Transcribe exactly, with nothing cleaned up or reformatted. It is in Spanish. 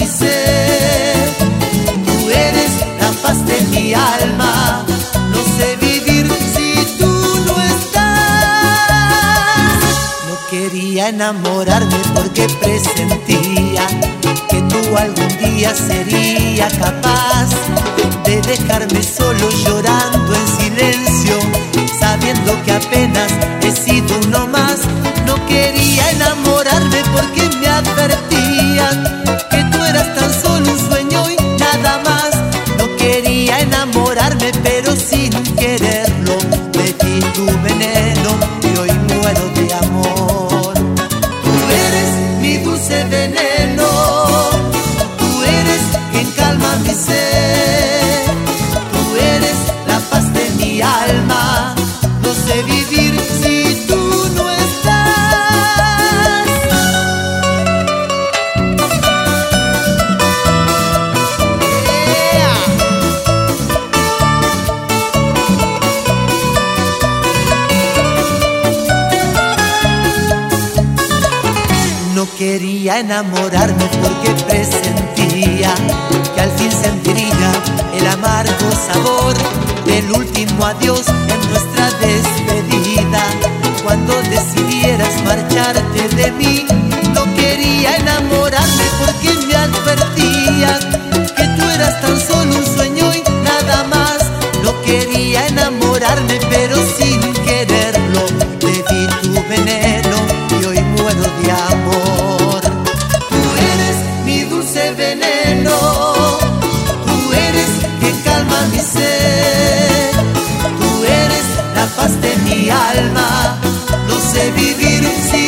mi ser. Tú eres la paz de mi alma. No sé vivir si tú no estás. No quería enamorarme porque presentía que tú algún día sería capaz de dejarme solo llorando en silencio, sabiendo que apenas he sido uno más. No quería enamorarme porque me advertían que tú eras tan solo un sueño y nada más. No quería enamorarme pero sin quererlo me di tu veneno y hoy muero de amor. Tú eres mi dulce veneno, tú eres quien calma mi ser. Tú eres la paz de mi alma. No sé vivir si tú no estás. Yeah. No quería enamorarme porque presentía que al fin sentiría el amargo sabor del último adiós en nuestra despedida. Cuando decidieras marcharte de mí, no quería enamorarme porque me advertían que tú eras tan solo un sueño y nada más. No quería enamorarme pero sin quererlo te di tu veneno y hoy muero de amor. Tú eres mi dulce veneno, tú eres quien calma mi ser. Tú eres la paz de mi alma. No sé vivir sin